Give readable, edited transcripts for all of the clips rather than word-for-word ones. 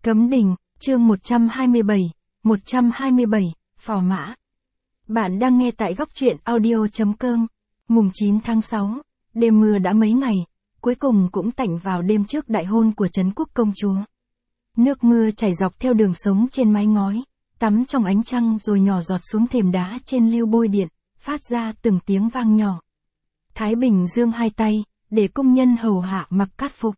Cấm đình, chương 127, Phò Mã. Bạn đang nghe tại góc truyện audio.com. Mùng 9 tháng 6, đêm mưa đã mấy ngày, cuối cùng cũng tạnh vào đêm trước đại hôn của Trấn Quốc công chúa. Nước mưa chảy dọc theo đường sống trên mái ngói, tắm trong ánh trăng rồi nhỏ giọt xuống thềm đá trên lưu bôi điện, phát ra từng tiếng vang nhỏ. Thái Bình giương hai tay, để cung nhân hầu hạ mặc cát phục.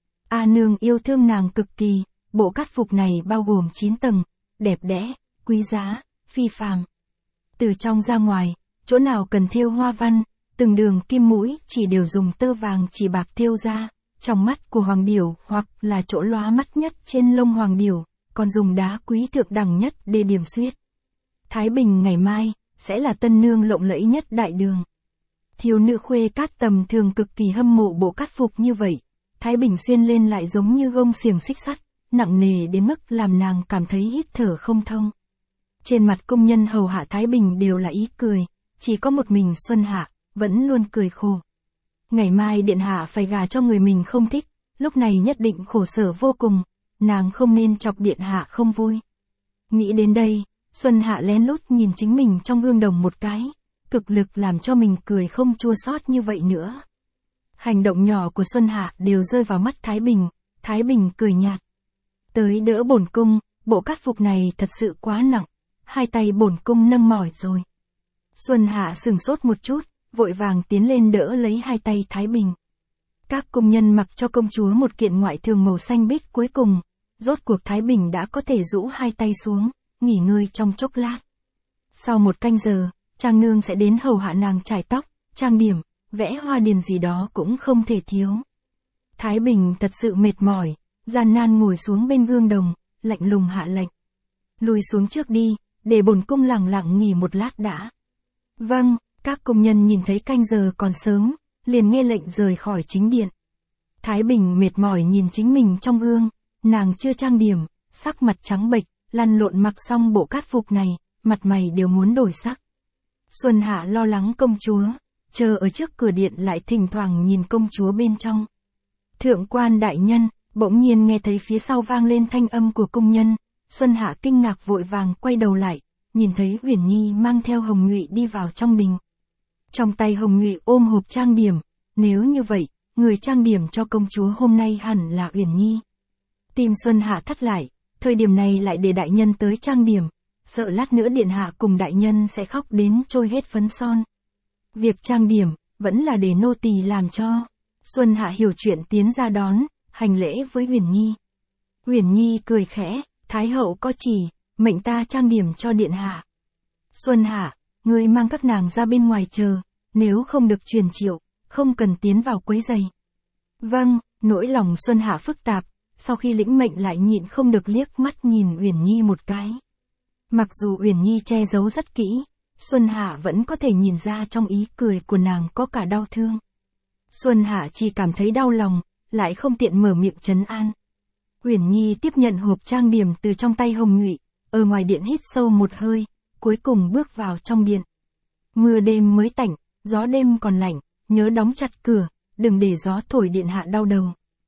A nương yêu thương nàng cực kỳ, bộ cát phục này bao gồm 9 tầng, đẹp đẽ, quý giá, phi phàm. Từ trong ra ngoài, chỗ nào cần thêu hoa văn, từng đường kim mũi chỉ đều dùng tơ vàng chỉ bạc thêu ra, trong mắt của hoàng điểu hoặc là chỗ lóa mắt nhất trên lông hoàng điểu, còn dùng đá quý thượng đẳng nhất để điểm xuyết. Thái Bình ngày mai, sẽ là tân nương lộng lẫy nhất đại đường. Thiếu nữ khuê cát tầm thường cực kỳ hâm mộ bộ cát phục như vậy, Thái Bình xuyên lên lại giống như gông xiềng xích sắt, nặng nề đến mức làm nàng cảm thấy hít thở không thông. Trên mặt công nhân hầu hạ Thái Bình đều là ý cười, chỉ có một mình Xuân Hạ, vẫn luôn cười khổ. Ngày mai điện hạ phải gả cho người mình không thích, lúc này nhất định khổ sở vô cùng, nàng không nên chọc điện hạ không vui. Nghĩ đến đây, Xuân Hạ lén lút nhìn chính mình trong gương đồng một cái, cực lực làm cho mình cười không chua xót như vậy nữa. Hành động nhỏ của Xuân Hạ đều rơi vào mắt Thái Bình cười nhạt. Tới đỡ bổn cung, bộ cát phục này thật sự quá nặng, hai tay bổn cung nâng mỏi rồi. Xuân Hạ sửng sốt một chút, vội vàng tiến lên đỡ lấy hai tay Thái Bình. Các công nhân mặc cho công chúa một kiện ngoại thường màu xanh biếc cuối cùng, rốt cuộc Thái Bình đã có thể rũ hai tay xuống, nghỉ ngơi trong chốc lát. Sau một canh giờ, Trang nương sẽ đến hầu hạ nàng chải tóc, trang điểm, vẽ hoa điền gì đó cũng không thể thiếu. Thái Bình thật sự mệt mỏi, gian nan ngồi xuống bên gương đồng, lạnh lùng hạ lệnh. Lùi xuống trước đi, để bổn cung lẳng lặng nghỉ một lát đã. Vâng, các công nhân nhìn thấy canh giờ còn sớm, liền nghe lệnh rời khỏi chính điện. Thái Bình mệt mỏi nhìn chính mình trong gương, nàng chưa trang điểm, sắc mặt trắng bệch, lăn lộn mặc xong bộ cát phục này, mặt mày đều muốn đổi sắc. Xuân Hạ lo lắng công chúa, chờ ở trước cửa điện lại thỉnh thoảng nhìn công chúa bên trong. Thượng quan đại nhân, bỗng nhiên nghe thấy phía sau vang lên thanh âm của công nhân, Xuân Hạ kinh ngạc vội vàng quay đầu lại, nhìn thấy Uyển Nhi mang theo Hồng Nhụy đi vào trong đình. Trong tay Hồng Nhụy ôm hộp trang điểm, nếu như vậy, người trang điểm cho công chúa hôm nay hẳn là Uyển Nhi. Tim Xuân Hạ thắt lại, thời điểm này lại để đại nhân tới trang điểm, sợ lát nữa điện hạ cùng đại nhân sẽ khóc đến trôi hết phấn son. Việc trang điểm, vẫn là để nô tỳ làm cho. Xuân Hạ hiểu chuyện tiến ra đón, hành lễ với Uyển Nhi. Uyển Nhi cười khẽ, Thái hậu có chỉ, mệnh ta trang điểm cho điện hạ. Xuân Hạ, ngươi mang các nàng ra bên ngoài chờ, nếu không được truyền triệu, không cần tiến vào quấy rầy. Vâng, nỗi lòng Xuân Hạ phức tạp, sau khi lĩnh mệnh lại nhịn không được liếc mắt nhìn Uyển Nhi một cái. Mặc dù Uyển Nhi che giấu rất kỹ, Xuân Hạ vẫn có thể nhìn ra trong ý cười của nàng có cả đau thương. Xuân Hạ chỉ cảm thấy đau lòng, lại không tiện mở miệng trấn an. Uyển Nhi tiếp nhận hộp trang điểm từ trong tay Hồng Nhụy, ở ngoài điện hít sâu một hơi, cuối cùng bước vào trong điện. Mưa đêm mới tạnh, gió đêm còn lạnh, nhớ đóng chặt cửa, đừng để gió thổi điện hạ đau đầu.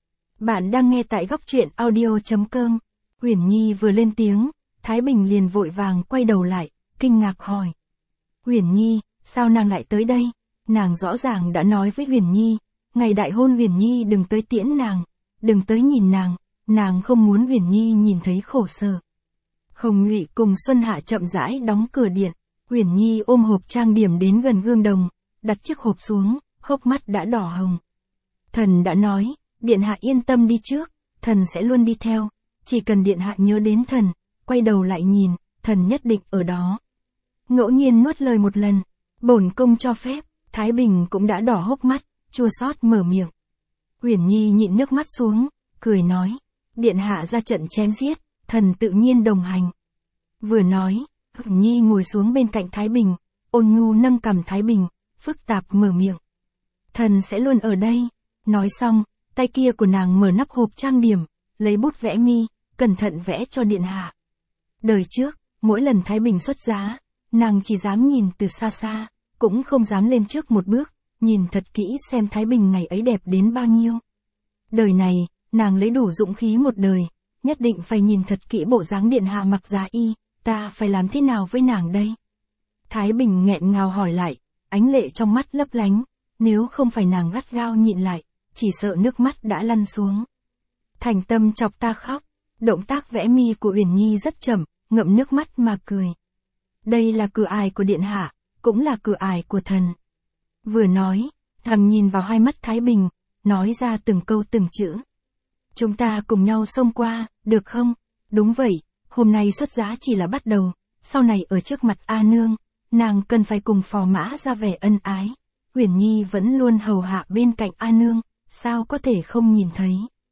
Bạn đang nghe tại góc truyện audio.com. Uyển Nhi vừa lên tiếng, Thái Bình liền vội vàng quay đầu lại, kinh ngạc hỏi. Uyển Nhi, sao nàng lại tới đây? Nàng rõ ràng đã nói với Uyển Nhi, ngày đại hôn Uyển Nhi đừng tới tiễn nàng, đừng tới nhìn nàng không muốn Uyển Nhi nhìn thấy khổ sở. Hồng Nhụy cùng Xuân Hạ chậm rãi đóng cửa điện, Uyển Nhi ôm hộp trang điểm đến gần gương đồng, đặt chiếc hộp xuống, hốc mắt đã đỏ hồng. Thần đã nói, điện hạ yên tâm đi trước, thần sẽ luôn đi theo, chỉ cần điện hạ nhớ đến thần, quay đầu lại nhìn, thần nhất định ở đó. Ngẫu nhiên nuốt lời một lần, bổn cung cho phép, Thái Bình cũng đã đỏ hốc mắt, chua xót mở miệng. Uyển Nhi nhịn nước mắt xuống, cười nói, điện hạ ra trận chém giết, thần tự nhiên đồng hành. Vừa nói, Uyển Nhi ngồi xuống bên cạnh Thái Bình, ôn nhu nâng cằm Thái Bình, phức tạp mở miệng. Thần sẽ luôn ở đây. Nói xong, tay kia của nàng mở nắp hộp trang điểm, lấy bút vẽ mi, cẩn thận vẽ cho điện hạ. Đời trước, mỗi lần Thái Bình xuất giá, nàng chỉ dám nhìn từ xa xa, cũng không dám lên trước một bước, nhìn thật kỹ xem Thái Bình ngày ấy đẹp đến bao nhiêu. Đời này, nàng lấy đủ dũng khí một đời, nhất định phải nhìn thật kỹ bộ dáng điện hạ mặc giá y, ta phải làm thế nào với nàng đây? Thái Bình nghẹn ngào hỏi lại, ánh lệ trong mắt lấp lánh, nếu không phải nàng gắt gao nhịn lại, chỉ sợ nước mắt đã lăn xuống. Thành Tâm chọc ta khóc, động tác vẽ mi của Uyển Nhi rất chậm, ngậm nước mắt mà cười. Đây là cửa ải của điện hạ, cũng là cửa ải của thần. Vừa nói, nàng nhìn vào hai mắt Thái Bình, nói ra từng câu từng chữ. Chúng ta cùng nhau xông qua, được không? Đúng vậy, hôm nay xuất giá chỉ là bắt đầu, sau này ở trước mặt A Nương, nàng cần phải cùng phò mã ra vẻ ân ái. Uyển Nhi vẫn luôn hầu hạ bên cạnh A Nương, sao có thể không nhìn thấy?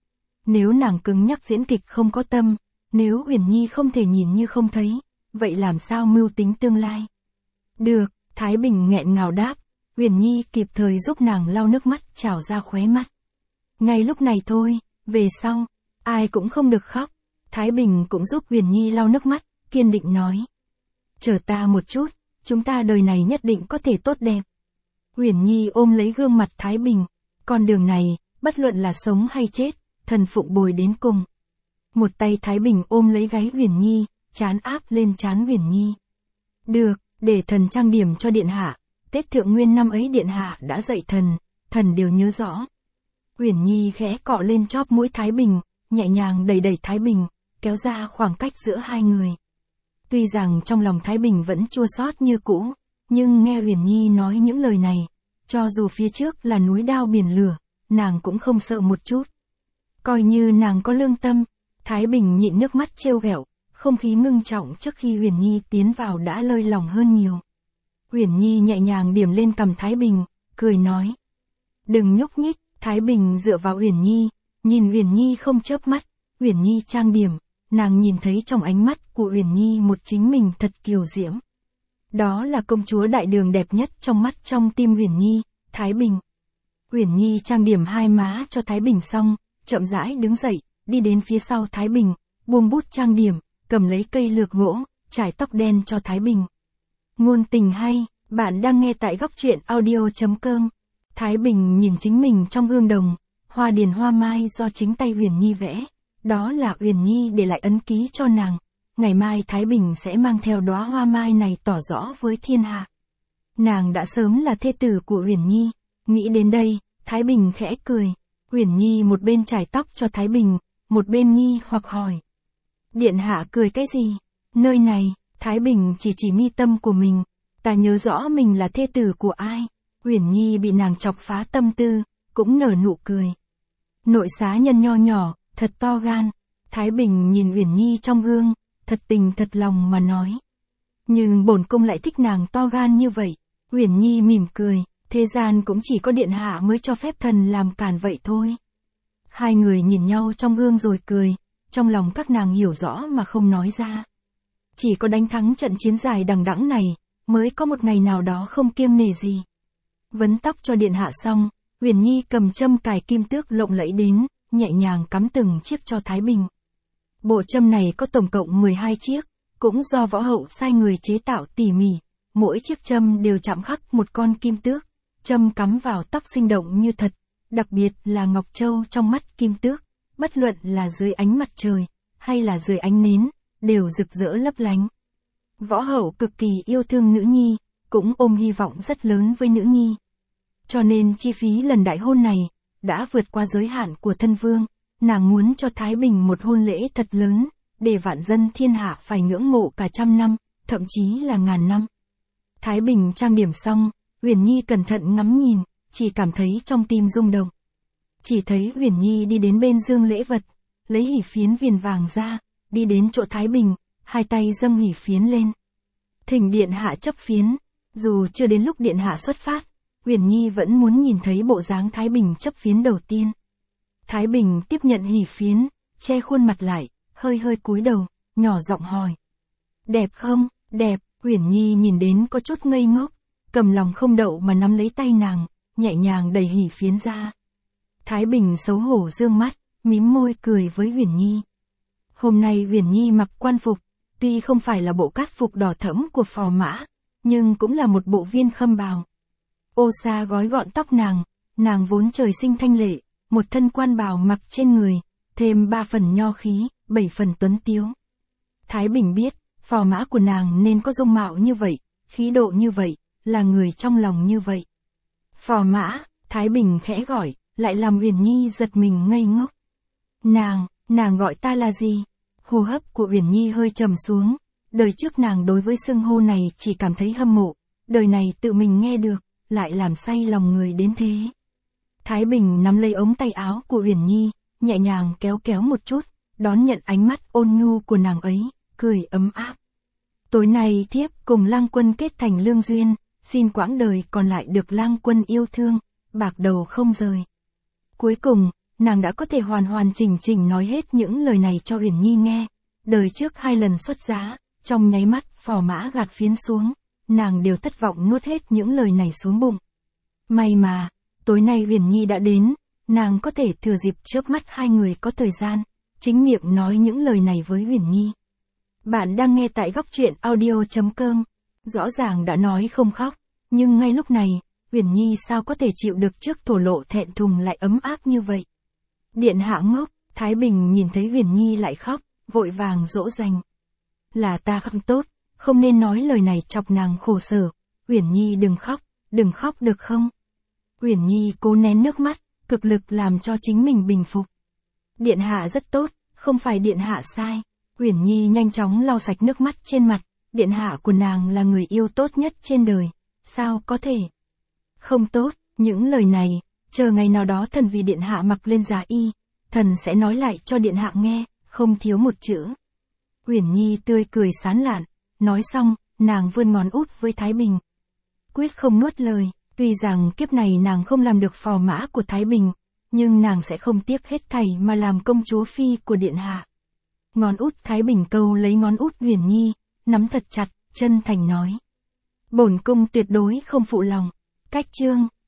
Nếu nàng cứng nhắc diễn kịch không có tâm, nếu Uyển Nhi không thể nhìn như không thấy, vậy làm sao mưu tính tương lai? Được, Thái Bình nghẹn ngào đáp, Uyển Nhi kịp thời giúp nàng lau nước mắt trào ra khóe mắt. Ngay lúc này thôi, về sau, ai cũng không được khóc. Thái Bình cũng giúp Uyển Nhi lau nước mắt, kiên định nói. Chờ ta một chút, chúng ta đời này nhất định có thể tốt đẹp. Uyển Nhi ôm lấy gương mặt Thái Bình, con đường này, bất luận là sống hay chết, thần phụng bồi đến cùng. Một tay Thái Bình ôm lấy gáy Uyển Nhi, trán áp lên trán Uyển Nhi. Được, để thần trang điểm cho điện hạ, Tết Thượng Nguyên năm ấy điện hạ đã dạy thần đều nhớ rõ. Uyển Nhi khẽ cọ lên chóp mũi Thái Bình, nhẹ nhàng đẩy đẩy Thái Bình, kéo ra khoảng cách giữa hai người. Tuy rằng trong lòng Thái Bình vẫn chua xót như cũ, nhưng nghe Uyển Nhi nói những lời này, cho dù phía trước là núi đao biển lửa, nàng cũng không sợ một chút. Coi như nàng có lương tâm, Thái Bình nhịn nước mắt trêu ghẹo, không khí ngưng trọng trước khi Uyển Nhi tiến vào đã lơi lỏng hơn nhiều. Uyển Nhi nhẹ nhàng điểm lên cằm Thái Bình, cười nói. Đừng nhúc nhích. Thái Bình dựa vào Uyển Nhi, nhìn Uyển Nhi không chớp mắt. Uyển Nhi trang điểm, nàng nhìn thấy trong ánh mắt của Uyển Nhi một chính mình thật kiều diễm. Đó là công chúa đại đường đẹp nhất trong mắt trong tim Uyển Nhi, Thái Bình. Uyển Nhi trang điểm hai má cho Thái Bình xong, chậm rãi đứng dậy, đi đến phía sau Thái Bình, buông bút trang điểm, cầm lấy cây lược gỗ, trải tóc đen cho Thái Bình. Ngôn tình hay, bạn đang nghe tại góc truyện audio.com. Thái Bình nhìn chính mình trong gương đồng, hoa điền hoa mai do chính tay Uyển Nhi vẽ, đó là Uyển Nhi để lại ấn ký cho nàng. Ngày mai Thái Bình sẽ mang theo đóa hoa mai này tỏ rõ với thiên hạ. Nàng đã sớm là thê tử của Uyển Nhi, nghĩ đến đây, Thái Bình khẽ cười. Uyển Nhi một bên chải tóc cho Thái Bình, một bên nghi hoặc hỏi. Điện hạ cười cái gì? Nơi này, Thái Bình chỉ mi tâm của mình, ta nhớ rõ mình là thê tử của ai. Uyển Nhi bị nàng chọc phá tâm tư, cũng nở nụ cười. Nội xá nhân nho nhỏ, thật to gan. Thái Bình nhìn Uyển Nhi trong gương, thật tình thật lòng mà nói. Nhưng bổn cung lại thích nàng to gan như vậy. Uyển Nhi mỉm cười, thế gian cũng chỉ có điện hạ mới cho phép thần làm càn vậy thôi. Hai người nhìn nhau trong gương rồi cười, trong lòng các nàng hiểu rõ mà không nói ra. Chỉ có đánh thắng trận chiến dài đằng đẵng này, mới có một ngày nào đó không kiêng nể gì. Vấn tóc cho điện hạ xong, Uyển Nhi cầm châm cài kim tước lộng lẫy đến, nhẹ nhàng cắm từng chiếc cho Thái Bình. Bộ châm này có tổng cộng 12 chiếc, cũng do võ hậu sai người chế tạo tỉ mỉ, mỗi chiếc châm đều chạm khắc một con kim tước, châm cắm vào tóc sinh động như thật, đặc biệt là ngọc châu trong mắt kim tước, bất luận là dưới ánh mặt trời, hay là dưới ánh nến, đều rực rỡ lấp lánh. Võ hậu cực kỳ yêu thương nữ nhi, cũng ôm hy vọng rất lớn với nữ nhi. Cho nên chi phí lần đại hôn này, đã vượt qua giới hạn của thân vương, nàng muốn cho Thái Bình một hôn lễ thật lớn, để vạn dân thiên hạ phải ngưỡng mộ cả trăm năm, thậm chí là ngàn năm. Thái Bình trang điểm xong, Uyển Nhi cẩn thận ngắm nhìn, chỉ cảm thấy trong tim rung động. Chỉ thấy Uyển Nhi đi đến bên dương lễ vật, lấy hỷ phiến viền vàng ra, đi đến chỗ Thái Bình, hai tay dâng hỷ phiến lên. Thỉnh điện hạ chấp phiến, dù chưa đến lúc điện hạ xuất phát, Uyển Nhi vẫn muốn nhìn thấy bộ dáng Thái Bình chấp phiến đầu tiên. Thái Bình tiếp nhận hỷ phiến, che khuôn mặt lại, hơi hơi cúi đầu, nhỏ giọng hỏi. Đẹp không? Đẹp. Uyển Nhi nhìn đến có chút ngây ngốc, cầm lòng không đậu mà nắm lấy tay nàng, nhẹ nhàng đẩy hỷ phiến ra. Thái Bình xấu hổ dương mắt, mím môi cười với Uyển Nhi. Hôm nay Uyển Nhi mặc quan phục, tuy không phải là bộ cát phục đỏ thẫm của phò mã, nhưng cũng là một bộ viên khâm bào. Ô sa gói gọn tóc nàng vốn trời sinh thanh lệ, một thân quan bào mặc trên người, thêm 3 phần nho khí, 7 phần tuấn tiếu. Thái Bình biết, phò mã của nàng nên có dung mạo như vậy, khí độ như vậy, là người trong lòng như vậy. Phò mã, Thái Bình khẽ gọi, lại làm Uyển Nhi giật mình ngây ngốc. Nàng gọi ta là gì? Hô hấp của Uyển Nhi hơi trầm xuống, đời trước nàng đối với xưng hô này chỉ cảm thấy hâm mộ, đời này tự mình nghe được, lại làm say lòng người đến thế. Thái Bình nắm lấy ống tay áo của Uyển Nhi, nhẹ nhàng kéo kéo một chút, đón nhận ánh mắt ôn nhu của nàng ấy, cười ấm áp. Tối nay thiếp cùng Lang Quân kết thành lương duyên, xin quãng đời còn lại được Lang Quân yêu thương, bạc đầu không rời. Cuối cùng, nàng đã có thể hoàn hoàn chỉnh chỉnh nói hết những lời này cho Uyển Nhi nghe. Đời trước 2 lần xuất giá, trong nháy mắt phò mã gạt phiến xuống, nàng đều thất vọng nuốt hết những lời này xuống bụng. May mà, tối nay Uyển Nhi đã đến, nàng có thể thừa dịp chớp mắt hai người có thời gian, chính miệng nói những lời này với Uyển Nhi. Bạn đang nghe tại góc truyện audio.com. Rõ ràng đã nói không khóc, nhưng ngay lúc này, Uyển Nhi sao có thể chịu được trước thổ lộ thẹn thùng lại ấm áp như vậy. Điện hạ ngốc, Thái Bình nhìn thấy Uyển Nhi lại khóc, vội vàng dỗ dành. Là ta không tốt, không nên nói lời này chọc nàng khổ sở. Uyển Nhi đừng khóc được không? Uyển Nhi cố nén nước mắt, cực lực làm cho chính mình bình phục. Điện hạ rất tốt, không phải điện hạ sai. Uyển Nhi nhanh chóng lau sạch nước mắt trên mặt, điện hạ của nàng là người yêu tốt nhất trên đời, sao có thể không tốt, những lời này, chờ ngày nào đó thần vì điện hạ mặc lên giá y, thần sẽ nói lại cho điện hạ nghe, không thiếu một chữ. Uyển Nhi tươi cười sán lạn, nói xong, nàng vươn ngón út với Thái Bình. Quyết không nuốt lời, tuy rằng kiếp này nàng không làm được phò mã của Thái Bình, nhưng nàng sẽ không tiếc hết thảy mà làm công chúa phi của điện hạ. Ngón út Thái Bình câu lấy ngón út Uyển Nhi, nắm thật chặt, chân thành nói. Bổn cung tuyệt đối không phụ lòng. Cách chương